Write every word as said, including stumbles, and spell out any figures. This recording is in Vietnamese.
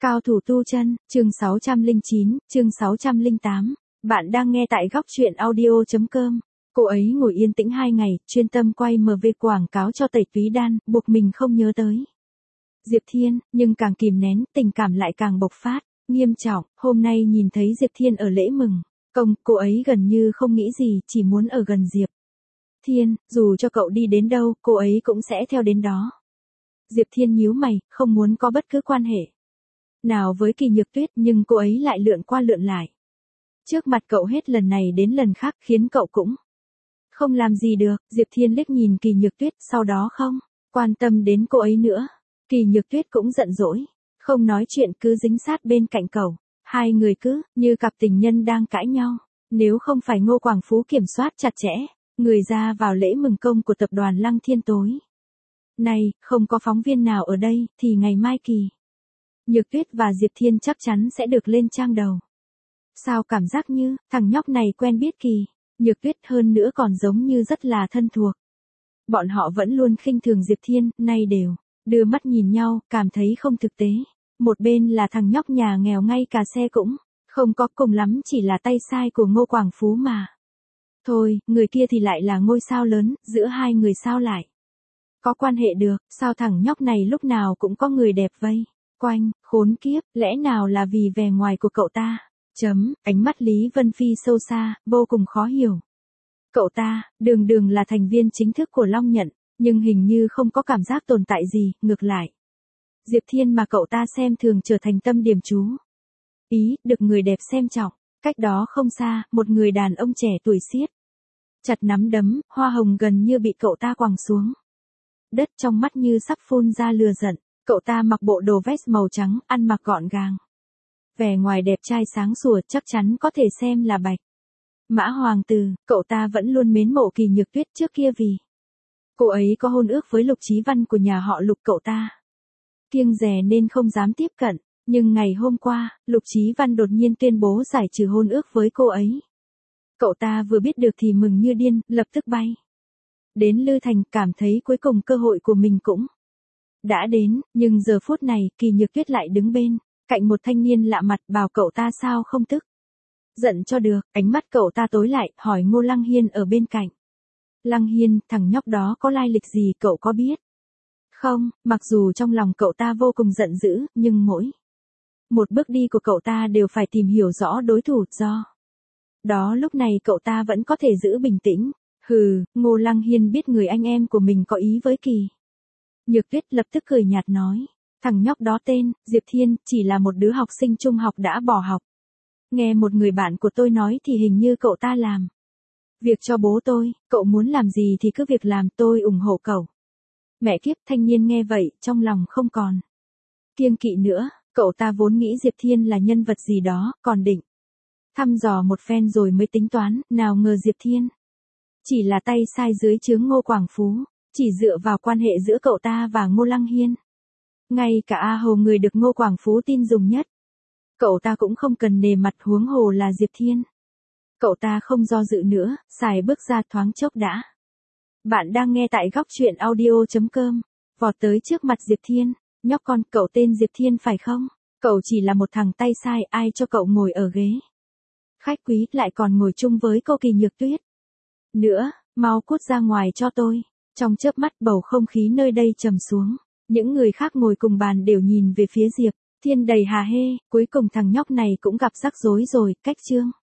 Cao thủ tu chân, chương sáu trăm lẻ chín, chương sáu trăm lẻ tám. Bạn đang nghe tại góc truyện audio chấm com. Cô ấy ngồi yên tĩnh hai ngày, chuyên tâm quay em vê quảng cáo cho tẩy túy đan, buộc mình không nhớ tới Diệp Thiên, nhưng càng kìm nén, tình cảm lại càng bộc phát, nghiêm trọng. Hôm nay nhìn thấy Diệp Thiên ở lễ mừng công, cô ấy gần như không nghĩ gì, chỉ muốn ở gần Diệp Thiên, dù cho cậu đi đến đâu, cô ấy cũng sẽ theo đến đó. Diệp Thiên nhíu mày, không muốn có bất cứ quan hệ nào với Kỳ Nhược Tuyết, nhưng cô ấy lại lượn qua lượn lại trước mặt cậu hết lần này đến lần khác, khiến cậu cũng không làm gì được. Diệp Thiên liếc nhìn Kỳ Nhược Tuyết, sau đó không quan tâm đến cô ấy nữa. Kỳ Nhược Tuyết cũng giận dỗi, không nói chuyện, cứ dính sát bên cạnh cậu. Hai người cứ như cặp tình nhân đang cãi nhau. Nếu không phải Ngô Quảng Phú kiểm soát chặt chẽ người ra vào lễ mừng công của tập đoàn Lăng Thiên tối nay, không có phóng viên nào ở đây, thì ngày mai Kỳ Nhược Tuyết và Diệp Thiên chắc chắn sẽ được lên trang đầu. Sao cảm giác như thằng nhóc này quen biết Kỳ Nhược Tuyết, hơn nữa còn giống như rất là thân thuộc. Bọn họ vẫn luôn khinh thường Diệp Thiên, nay đều đưa mắt nhìn nhau, cảm thấy không thực tế. Một bên là thằng nhóc nhà nghèo, ngay cả xe cũng không có, cùng lắm chỉ là tay sai của Ngô Quảng Phú mà thôi. Người kia thì lại là ngôi sao lớn, giữa hai người sao lại có quan hệ được? Sao thằng nhóc này lúc nào cũng có người đẹp vây quanh? Khốn kiếp, lẽ nào là vì vẻ ngoài của cậu ta? Chấm, ánh mắt Lý Vân Phi sâu xa, vô cùng khó hiểu. Cậu ta, đường đường là thành viên chính thức của Long Nhận, nhưng hình như không có cảm giác tồn tại gì, ngược lại Diệp Thiên mà cậu ta xem thường trở thành tâm điểm chú ý, được người đẹp xem trọng. Cách đó không xa, một người đàn ông trẻ tuổi siết chặt nắm đấm, hoa hồng gần như bị cậu ta quẳng xuống đất, trong mắt như sắp phun ra lửa giận. Cậu ta mặc bộ đồ vest màu trắng, ăn mặc gọn gàng, vẻ ngoài đẹp trai sáng sủa, chắc chắn có thể xem là bạch mã hoàng tử. Cậu ta vẫn luôn mến mộ Kỳ Nhược Tuyết, trước kia vì cô ấy có hôn ước với Lục Chí Văn của nhà họ Lục, cậu ta kiêng dè nên không dám tiếp cận. Nhưng ngày hôm qua, Lục Chí Văn đột nhiên tuyên bố giải trừ hôn ước với cô ấy. Cậu ta vừa biết được thì mừng như điên, lập tức bay đến Lư Thành, cảm thấy cuối cùng cơ hội của mình cũng đã đến. Nhưng giờ phút này, Kỳ Nhược Tuyết lại đứng bên cạnh một thanh niên lạ mặt, bảo cậu ta sao không tức giận cho được. Ánh mắt cậu ta tối lại, hỏi Ngô Lăng Hiên ở bên cạnh. Lăng Hiên, thằng nhóc đó có lai lịch gì cậu có biết không? Mặc dù trong lòng cậu ta vô cùng giận dữ, nhưng mỗi một bước đi của cậu ta đều phải tìm hiểu rõ đối thủ, do đó lúc này cậu ta vẫn có thể giữ bình tĩnh. Hừ, Ngô Lăng Hiên biết người anh em của mình có ý với Kỳ Nhược Tuyết, lập tức cười nhạt nói, thằng nhóc đó tên Diệp Thiên, chỉ là một đứa học sinh trung học đã bỏ học. Nghe một người bạn của tôi nói thì hình như cậu ta làm việc cho bố tôi. Cậu muốn làm gì thì cứ việc làm, tôi ủng hộ cậu. Mẹ kiếp, thanh niên nghe vậy, trong lòng không còn kiêng kỵ nữa. Cậu ta vốn nghĩ Diệp Thiên là nhân vật gì đó, còn định thăm dò một phen rồi mới tính toán, nào ngờ Diệp Thiên chỉ là tay sai dưới trướng Ngô Quảng Phú. Chỉ dựa vào quan hệ giữa cậu ta và Ngô Lăng Hiên, ngay cả A Hồ, người được Ngô Quảng Phú tin dùng nhất, cậu ta cũng không cần nề mặt, huống hồ là Diệp Thiên. Cậu ta không do dự nữa, xài bước ra, thoáng chốc đã. Bạn đang nghe tại góc truyện audio chấm com. Vọt tới trước mặt Diệp Thiên. Nhóc con, cậu tên Diệp Thiên phải không? Cậu chỉ là một thằng tay sai, ai cho cậu ngồi ở ghế khách quý, lại còn ngồi chung với cô Kỳ Nhược Tuyết nữa, mau cút ra ngoài cho tôi. Trong chớp mắt, bầu không khí nơi đây trầm xuống. Những người khác ngồi cùng bàn đều nhìn về phía Diệp Thiên đầy hả hê. Cuối cùng thằng nhóc này cũng gặp rắc rối rồi. Cách chương